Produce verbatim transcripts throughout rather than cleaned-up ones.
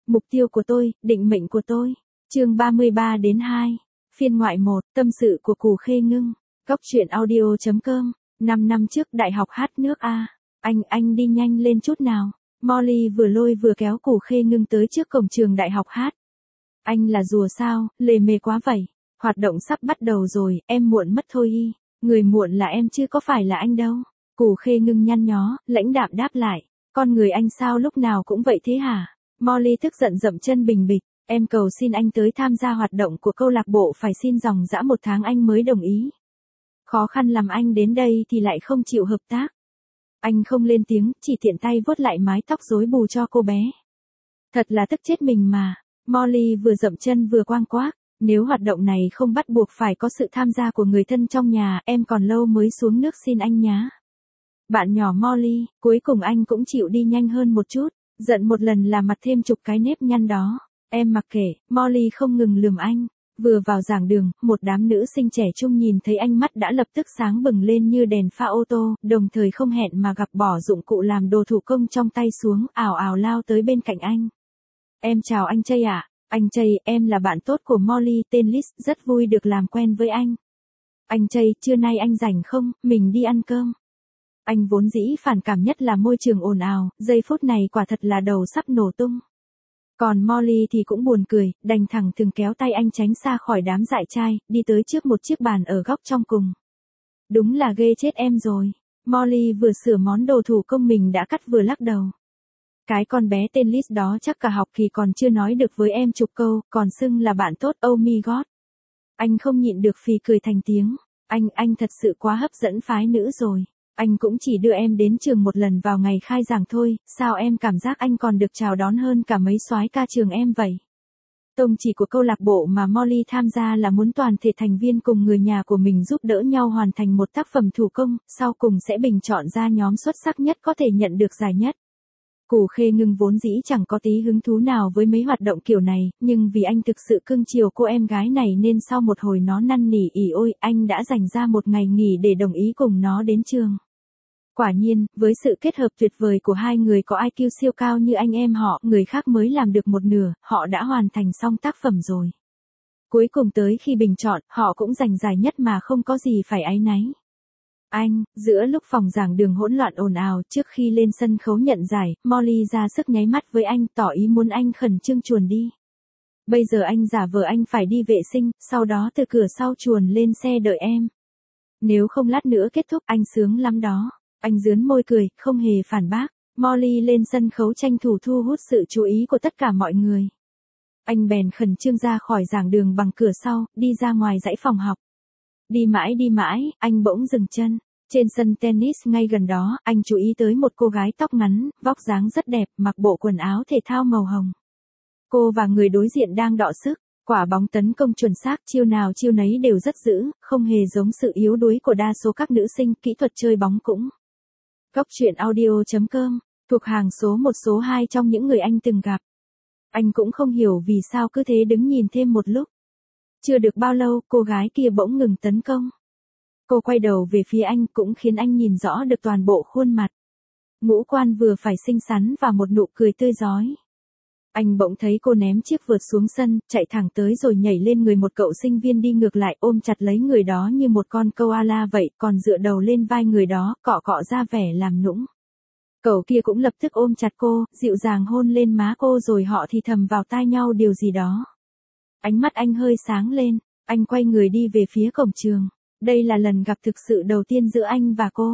Mục tiêu của tôi, định mệnh của tôi. Chương ba mươi ba đến hai. Phiên ngoại một, tâm sự của Cù Khê Ngưng. Góc truyện audio chấm com. năm năm trước đại học hát nước A. Anh, anh đi nhanh lên chút nào. Molly vừa lôi vừa kéo Cù Khê Ngưng tới trước cổng trường đại học hát. Anh là rùa sao, lề mề quá vậy. Hoạt động sắp bắt đầu rồi, em muộn mất thôi y. Người muộn là em chứ có phải là anh đâu. Cù Khê Ngưng nhăn nhó, lãnh đạm đáp lại. Con người anh sao lúc nào cũng vậy thế hả? Molly tức giận dậm chân bình bịch. Em cầu xin anh tới tham gia hoạt động của câu lạc bộ phải xin dòng dã một tháng anh mới đồng ý. Khó khăn làm anh đến đây thì lại không chịu hợp tác. Anh không lên tiếng, chỉ tiện tay vuốt lại mái tóc rối bù cho cô bé. Thật là tức chết mình mà. Molly vừa dậm chân vừa quang quác. Nếu hoạt động này không bắt buộc phải có sự tham gia của người thân trong nhà, em còn lâu mới xuống nước xin anh nhá. Bạn nhỏ Molly, cuối cùng anh cũng chịu đi nhanh hơn một chút. Giận một lần là mặt thêm chục cái nếp nhăn đó. Em mặc kệ, Molly không ngừng lườm anh. Vừa vào giảng đường, một đám nữ sinh trẻ trung nhìn thấy anh mắt đã lập tức sáng bừng lên như đèn pha ô tô, đồng thời không hẹn mà gặp bỏ dụng cụ làm đồ thủ công trong tay xuống, ào ào lao tới bên cạnh anh. Em chào anh Chây ạ. Anh Chây, em là bạn tốt của Molly, tên Liz, rất vui được làm quen với anh. Anh Chây, trưa nay anh rảnh không, mình đi ăn cơm. Anh vốn dĩ phản cảm nhất là môi trường ồn ào, giây phút này quả thật là đầu sắp nổ tung. Còn Molly thì cũng buồn cười, đành thẳng thừng kéo tay anh tránh xa khỏi đám dại trai, đi tới trước một chiếc bàn ở góc trong cùng. Đúng là ghê chết em rồi. Molly vừa sửa món đồ thủ công mình đã cắt vừa lắc đầu. Cái con bé tên Liz đó chắc cả học kỳ còn chưa nói được với em chục câu, còn xưng là bạn tốt, oh my god. Anh không nhịn được phì cười thành tiếng. Anh, anh thật sự quá hấp dẫn phái nữ rồi. Anh cũng chỉ đưa em đến trường một lần vào ngày khai giảng thôi, sao em cảm giác anh còn được chào đón hơn cả mấy soái ca trường em vậy? Tông chỉ của câu lạc bộ mà Molly tham gia là muốn toàn thể thành viên cùng người nhà của mình giúp đỡ nhau hoàn thành một tác phẩm thủ công, sau cùng sẽ bình chọn ra nhóm xuất sắc nhất có thể nhận được giải nhất. Cù Khê Ngưng vốn dĩ chẳng có tí hứng thú nào với mấy hoạt động kiểu này, nhưng vì anh thực sự cưng chiều cô em gái này nên sau một hồi nó năn nỉ ỉ ôi, anh đã dành ra một ngày nghỉ để đồng ý cùng nó đến trường. Quả nhiên, với sự kết hợp tuyệt vời của hai người có i kiu siêu cao như anh em họ, người khác mới làm được một nửa, họ đã hoàn thành xong tác phẩm rồi. Cuối cùng tới khi bình chọn, họ cũng giành giải nhất mà không có gì phải áy náy. Anh, giữa lúc phòng giảng đường hỗn loạn ồn ào, trước khi lên sân khấu nhận giải, Molly ra sức nháy mắt với anh, tỏ ý muốn anh khẩn trương chuồn đi. Bây giờ anh giả vờ anh phải đi vệ sinh, sau đó từ cửa sau chuồn lên xe đợi em. Nếu không lát nữa kết thúc, anh sướng lắm đó. Anh dướn môi cười, không hề phản bác. Molly lên sân khấu tranh thủ thu hút sự chú ý của tất cả mọi người. Anh bèn khẩn trương ra khỏi giảng đường bằng cửa sau, đi ra ngoài dãy phòng học. Đi mãi đi mãi, anh bỗng dừng chân. Trên sân tennis ngay gần đó, anh chú ý tới một cô gái tóc ngắn, vóc dáng rất đẹp, mặc bộ quần áo thể thao màu hồng. Cô và người đối diện đang đọ sức, quả bóng tấn công chuẩn xác, chiêu nào chiêu nấy đều rất dữ, không hề giống sự yếu đuối của đa số các nữ sinh, kỹ thuật chơi bóng cũng. Góc truyện audio chấm com, thuộc hàng số một số hai trong những người anh từng gặp. Anh cũng không hiểu vì sao cứ thế đứng nhìn thêm một lúc. Chưa được bao lâu, cô gái kia bỗng ngừng tấn công. Cô quay đầu về phía anh cũng khiến anh nhìn rõ được toàn bộ khuôn mặt. Ngũ quan vừa phải xinh xắn và một nụ cười tươi rói. Anh bỗng thấy cô ném chiếc vợt xuống sân, chạy thẳng tới rồi nhảy lên người một cậu sinh viên đi ngược lại ôm chặt lấy người đó như một con koala vậy, còn dựa đầu lên vai người đó, cọ cọ ra vẻ làm nũng. Cậu kia cũng lập tức ôm chặt cô, dịu dàng hôn lên má cô rồi họ thì thầm vào tai nhau điều gì đó. Ánh mắt anh hơi sáng lên, anh quay người đi về phía cổng trường. Đây là lần gặp thực sự đầu tiên giữa anh và cô.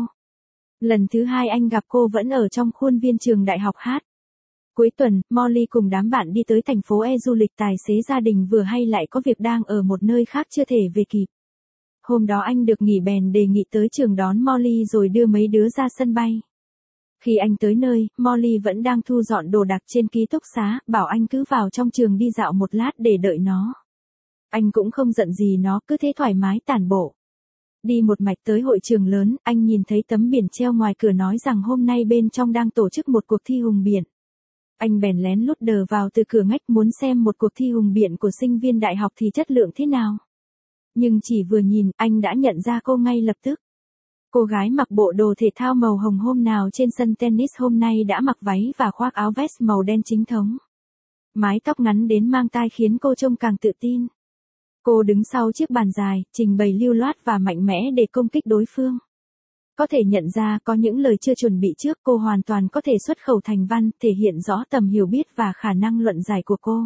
Lần thứ hai anh gặp cô vẫn ở trong khuôn viên trường đại học hát. Cuối tuần, Molly cùng đám bạn đi tới thành phố E du lịch tài xế gia đình vừa hay lại có việc đang ở một nơi khác chưa thể về kịp. Hôm đó anh được nghỉ bèn đề nghị tới trường đón Molly rồi đưa mấy đứa ra sân bay. Khi anh tới nơi, Molly vẫn đang thu dọn đồ đạc trên ký túc xá, bảo anh cứ vào trong trường đi dạo một lát để đợi nó. Anh cũng không giận gì nó, cứ thế thoải mái tản bộ. Đi một mạch tới hội trường lớn, anh nhìn thấy tấm biển treo ngoài cửa nói rằng hôm nay bên trong đang tổ chức một cuộc thi hùng biện. Anh bèn lén lút đờ vào từ cửa ngách muốn xem một cuộc thi hùng biện của sinh viên đại học thì chất lượng thế nào. Nhưng chỉ vừa nhìn, anh đã nhận ra cô ngay lập tức. Cô gái mặc bộ đồ thể thao màu hồng hôm nào trên sân tennis hôm nay đã mặc váy và khoác áo vest màu đen chính thống. Mái tóc ngắn đến mang tai khiến cô trông càng tự tin. Cô đứng sau chiếc bàn dài, trình bày lưu loát và mạnh mẽ để công kích đối phương. Có thể nhận ra có những lời chưa chuẩn bị trước, cô hoàn toàn có thể xuất khẩu thành văn, thể hiện rõ tầm hiểu biết và khả năng luận giải của cô.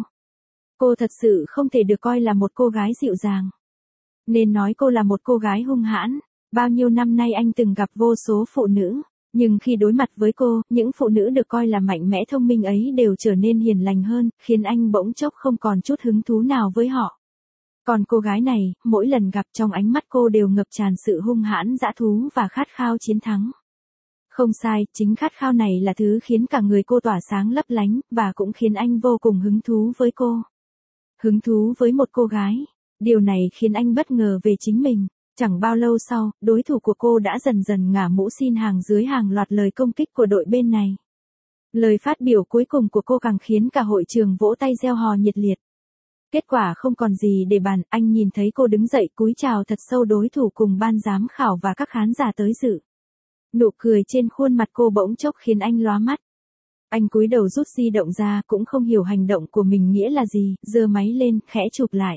Cô thật sự không thể được coi là một cô gái dịu dàng. Nên nói cô là một cô gái hung hãn. Bao nhiêu năm nay anh từng gặp vô số phụ nữ. Nhưng khi đối mặt với cô, những phụ nữ được coi là mạnh mẽ thông minh ấy đều trở nên hiền lành hơn, khiến anh bỗng chốc không còn chút hứng thú nào với họ. Còn cô gái này, mỗi lần gặp trong ánh mắt cô đều ngập tràn sự hung hãn dã thú và khát khao chiến thắng. Không sai, chính khát khao này là thứ khiến cả người cô tỏa sáng lấp lánh, và cũng khiến anh vô cùng hứng thú với cô. Hứng thú với một cô gái. Điều này khiến anh bất ngờ về chính mình. Chẳng bao lâu sau, đối thủ của cô đã dần dần ngả mũ xin hàng dưới hàng loạt lời công kích của đội bên này. Lời phát biểu cuối cùng của cô càng khiến cả hội trường vỗ tay reo hò nhiệt liệt. Kết quả không còn gì để bàn, anh nhìn thấy cô đứng dậy cúi chào thật sâu đối thủ cùng ban giám khảo và các khán giả tới dự. Nụ cười trên khuôn mặt cô bỗng chốc khiến anh lóa mắt. Anh cúi đầu rút di động ra, cũng không hiểu hành động của mình nghĩa là gì, giơ máy lên, khẽ chụp lại.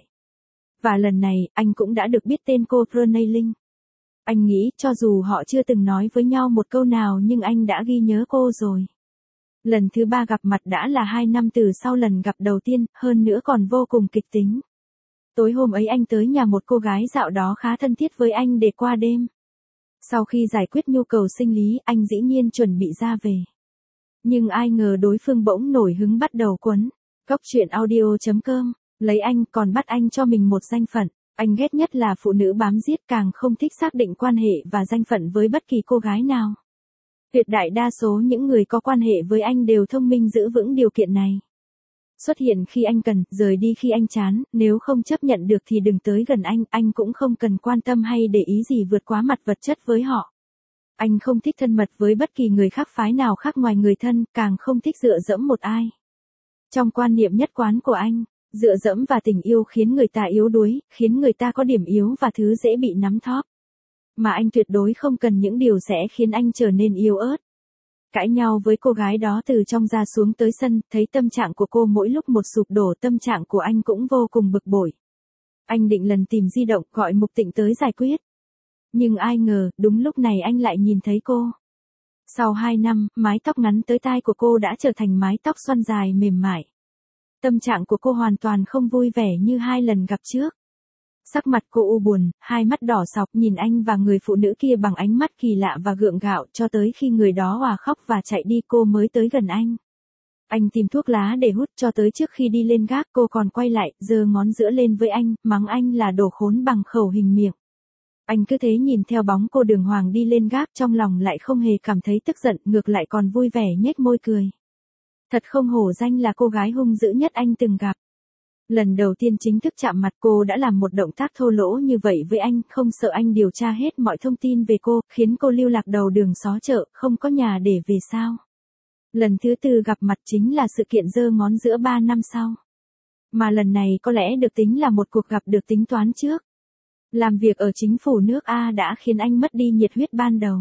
Và lần này, anh cũng đã được biết tên cô Pranay Linh. Anh nghĩ, cho dù họ chưa từng nói với nhau một câu nào nhưng anh đã ghi nhớ cô rồi. Lần thứ ba gặp mặt đã là hai năm từ sau lần gặp đầu tiên, hơn nữa còn vô cùng kịch tính. Tối hôm ấy anh tới nhà một cô gái dạo đó khá thân thiết với anh để qua đêm. Sau khi giải quyết nhu cầu sinh lý, anh dĩ nhiên chuẩn bị ra về. Nhưng ai ngờ đối phương bỗng nổi hứng bắt đầu quấn. Góc truyện audio chấm com, lấy anh còn bắt anh cho mình một danh phận. Anh ghét nhất là phụ nữ bám giết, càng không thích xác định quan hệ và danh phận với bất kỳ cô gái nào. Tuyệt đại đa số những người có quan hệ với anh đều thông minh giữ vững điều kiện này. Xuất hiện khi anh cần, rời đi khi anh chán, nếu không chấp nhận được thì đừng tới gần anh, anh cũng không cần quan tâm hay để ý gì vượt quá mặt vật chất với họ. Anh không thích thân mật với bất kỳ người khác phái nào khác ngoài người thân, càng không thích dựa dẫm một ai. Trong quan niệm nhất quán của anh, dựa dẫm và tình yêu khiến người ta yếu đuối, khiến người ta có điểm yếu và thứ dễ bị nắm thóp. Mà anh tuyệt đối không cần những điều sẽ khiến anh trở nên yếu ớt. Cãi nhau với cô gái đó từ trong ra xuống tới sân, thấy tâm trạng của cô mỗi lúc một sụp đổ, tâm trạng của anh cũng vô cùng bực bội. Anh định lần tìm di động gọi Mục Tịnh tới giải quyết. Nhưng ai ngờ, đúng lúc này anh lại nhìn thấy cô. Sau hai năm, mái tóc ngắn tới tai của cô đã trở thành mái tóc xoăn dài mềm mại. Tâm trạng của cô hoàn toàn không vui vẻ như hai lần gặp trước. Sắc mặt cô u buồn, hai mắt đỏ sọc nhìn anh và người phụ nữ kia bằng ánh mắt kỳ lạ và gượng gạo, cho tới khi người đó òa khóc và chạy đi cô mới tới gần anh. Anh tìm thuốc lá để hút, cho tới trước khi đi lên gác cô còn quay lại, giơ ngón giữa lên với anh, mắng anh là đồ khốn bằng khẩu hình miệng. Anh cứ thế nhìn theo bóng cô đường hoàng đi lên gác, trong lòng lại không hề cảm thấy tức giận, ngược lại còn vui vẻ nhếch môi cười. Thật không hổ danh là cô gái hung dữ nhất anh từng gặp. Lần đầu tiên chính thức chạm mặt cô đã làm một động tác thô lỗ như vậy với anh, không sợ anh điều tra hết mọi thông tin về cô, khiến cô lưu lạc đầu đường xó chợ, không có nhà để về sao. Lần thứ tư gặp mặt chính là sự kiện giơ ngón giữa ba năm sau. Mà lần này có lẽ được tính là một cuộc gặp được tính toán trước. Làm việc ở chính phủ nước A đã khiến anh mất đi nhiệt huyết ban đầu.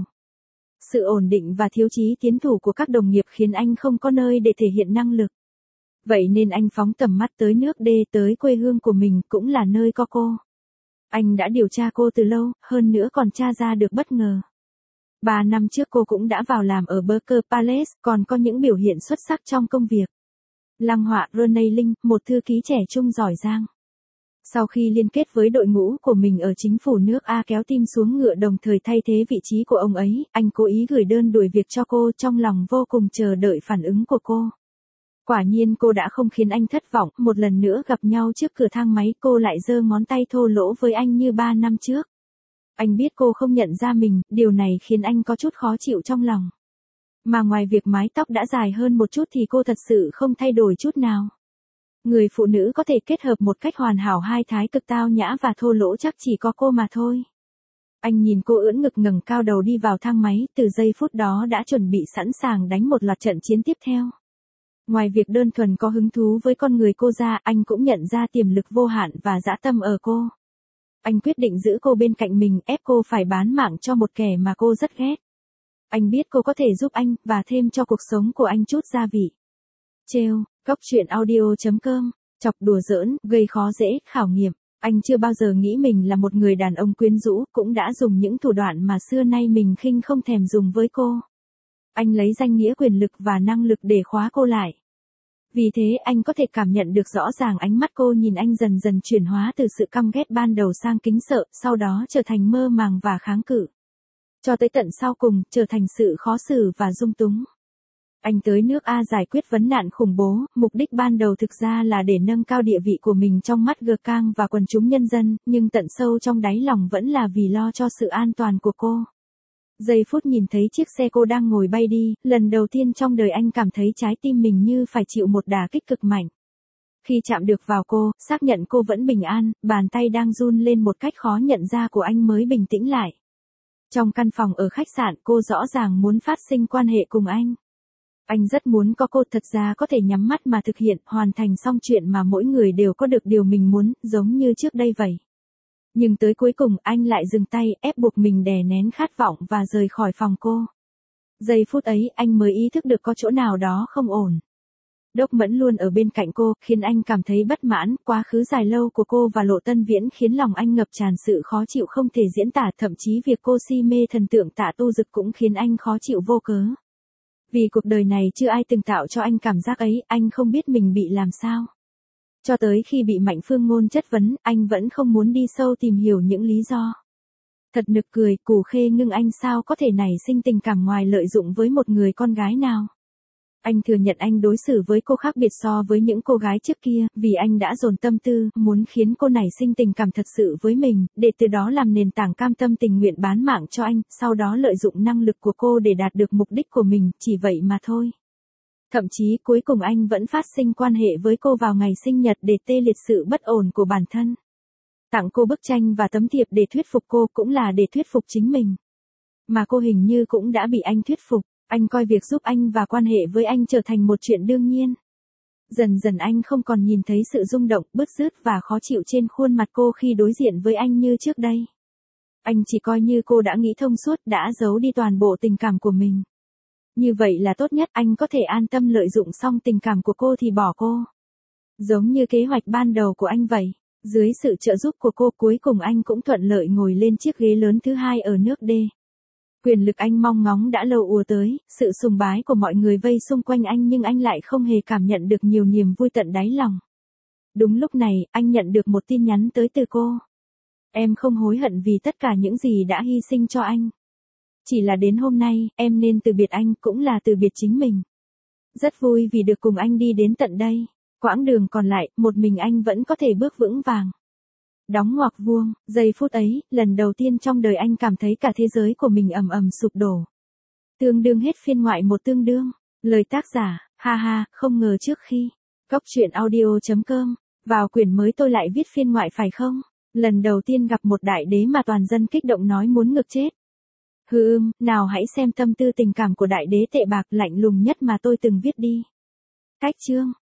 Sự ổn định và thiếu chí tiến thủ của các đồng nghiệp khiến anh không có nơi để thể hiện năng lực. Vậy nên anh phóng tầm mắt tới nước D, tới quê hương của mình, cũng là nơi có cô. Anh đã điều tra cô từ lâu, hơn nữa còn tra ra được bất ngờ. Ba năm trước cô cũng đã vào làm ở Burger Palace, còn có những biểu hiện xuất sắc trong công việc. Lăng họa Pranay Linh, một thư ký trẻ trung giỏi giang. Sau khi liên kết với đội ngũ của mình ở chính phủ nước A kéo tim xuống ngựa đồng thời thay thế vị trí của ông ấy, anh cố ý gửi đơn đuổi việc cho cô, trong lòng vô cùng chờ đợi phản ứng của cô. Quả nhiên cô đã không khiến anh thất vọng, một lần nữa gặp nhau trước cửa thang máy cô lại giơ ngón tay thô lỗ với anh như ba năm trước. Anh biết cô không nhận ra mình, điều này khiến anh có chút khó chịu trong lòng. Mà ngoài việc mái tóc đã dài hơn một chút thì cô thật sự không thay đổi chút nào. Người phụ nữ có thể kết hợp một cách hoàn hảo hai thái cực tao nhã và thô lỗ chắc chỉ có cô mà thôi. Anh nhìn cô ưỡn ngực ngẩng cao đầu đi vào thang máy, từ giây phút đó đã chuẩn bị sẵn sàng đánh một loạt trận chiến tiếp theo. Ngoài việc đơn thuần có hứng thú với con người cô ra, anh cũng nhận ra tiềm lực vô hạn và dã tâm ở cô. Anh quyết định giữ cô bên cạnh mình, ép cô phải bán mạng cho một kẻ mà cô rất ghét. Anh biết cô có thể giúp anh, và thêm cho cuộc sống của anh chút gia vị. Trêu, Cốc truyện audio chấm com, chọc đùa giỡn, gây khó dễ, khảo nghiệm. Anh chưa bao giờ nghĩ mình là một người đàn ông quyến rũ, cũng đã dùng những thủ đoạn mà xưa nay mình khinh không thèm dùng với cô. Anh lấy danh nghĩa quyền lực và năng lực để khóa cô lại. Vì thế anh có thể cảm nhận được rõ ràng ánh mắt cô nhìn anh dần dần chuyển hóa từ sự căm ghét ban đầu sang kính sợ, sau đó trở thành mơ màng và kháng cự. Cho tới tận sau cùng, trở thành sự khó xử và dung túng. Anh tới nước A giải quyết vấn nạn khủng bố, mục đích ban đầu thực ra là để nâng cao địa vị của mình trong mắt G Cang và quần chúng nhân dân, nhưng tận sâu trong đáy lòng vẫn là vì lo cho sự an toàn của cô. Giây phút nhìn thấy chiếc xe cô đang ngồi bay đi, lần đầu tiên trong đời anh cảm thấy trái tim mình như phải chịu một đả kích cực mạnh. Khi chạm được vào cô, xác nhận cô vẫn bình an, bàn tay đang run lên một cách khó nhận ra của anh mới bình tĩnh lại. Trong căn phòng ở khách sạn, cô rõ ràng muốn phát sinh quan hệ cùng anh. Anh rất muốn có cô thật ra có thể nhắm mắt mà thực hiện, hoàn thành xong chuyện mà mỗi người đều có được điều mình muốn, giống như trước đây vậy. Nhưng tới cuối cùng anh lại dừng tay, ép buộc mình đè nén khát vọng và rời khỏi phòng cô. Giây phút ấy anh mới ý thức được có chỗ nào đó không ổn. Đốc Mẫn luôn ở bên cạnh cô, khiến anh cảm thấy bất mãn, quá khứ dài lâu của cô và Lộ Tân Viễn khiến lòng anh ngập tràn sự khó chịu không thể diễn tả, thậm chí việc cô si mê thần tượng Tạ Tu Dực cũng khiến anh khó chịu vô cớ. Vì cuộc đời này chưa ai từng tạo cho anh cảm giác ấy, anh không biết mình bị làm sao. Cho tới khi bị Mạnh Phương Ngôn chất vấn, anh vẫn không muốn đi sâu tìm hiểu những lý do. Thật nực cười, Cù Khê Ngưng anh sao có thể nảy sinh tình cảm ngoài lợi dụng với một người con gái nào. Anh thừa nhận anh đối xử với cô khác biệt so với những cô gái trước kia, vì anh đã dồn tâm tư, muốn khiến cô nảy sinh tình cảm thật sự với mình, để từ đó làm nền tảng cam tâm tình nguyện bán mạng cho anh, sau đó lợi dụng năng lực của cô để đạt được mục đích của mình, chỉ vậy mà thôi. Thậm chí cuối cùng anh vẫn phát sinh quan hệ với cô vào ngày sinh nhật để tê liệt sự bất ổn của bản thân. Tặng cô bức tranh và tấm thiệp để thuyết phục cô, cũng là để thuyết phục chính mình. Mà cô hình như cũng đã bị anh thuyết phục. Anh coi việc giúp anh và quan hệ với anh trở thành một chuyện đương nhiên. Dần dần anh không còn nhìn thấy sự rung động, bứt rứt và khó chịu trên khuôn mặt cô khi đối diện với anh như trước đây. Anh chỉ coi như cô đã nghĩ thông suốt, đã giấu đi toàn bộ tình cảm của mình. Như vậy là tốt nhất, anh có thể an tâm lợi dụng xong tình cảm của cô thì bỏ cô. Giống như kế hoạch ban đầu của anh vậy. Dưới sự trợ giúp của cô, cuối cùng anh cũng thuận lợi ngồi lên chiếc ghế lớn thứ hai ở nước D. Quyền lực anh mong ngóng đã lâu ùa tới, sự sùng bái của mọi người vây xung quanh anh, nhưng anh lại không hề cảm nhận được nhiều niềm vui tận đáy lòng. Đúng lúc này, anh nhận được một tin nhắn tới từ cô. Em không hối hận vì tất cả những gì đã hy sinh cho anh. Chỉ là đến hôm nay, em nên từ biệt anh, cũng là từ biệt chính mình. Rất vui vì được cùng anh đi đến tận đây. Quãng đường còn lại, một mình anh vẫn có thể bước vững vàng. Đóng ngoặc vuông, giây phút ấy, lần đầu tiên trong đời anh cảm thấy cả thế giới của mình ầm ầm sụp đổ. Tương đương hết phiên ngoại một tương đương. Lời tác giả, ha ha, không ngờ trước khi. Cốc truyện audio chấm com, vào quyển mới tôi lại viết phiên ngoại phải không? Lần đầu tiên gặp một đại đế mà toàn dân kích động nói muốn ngược chết. Hừ ưm, nào hãy xem tâm tư tình cảm của đại đế tệ bạc lạnh lùng nhất mà tôi từng viết đi. Cách chương.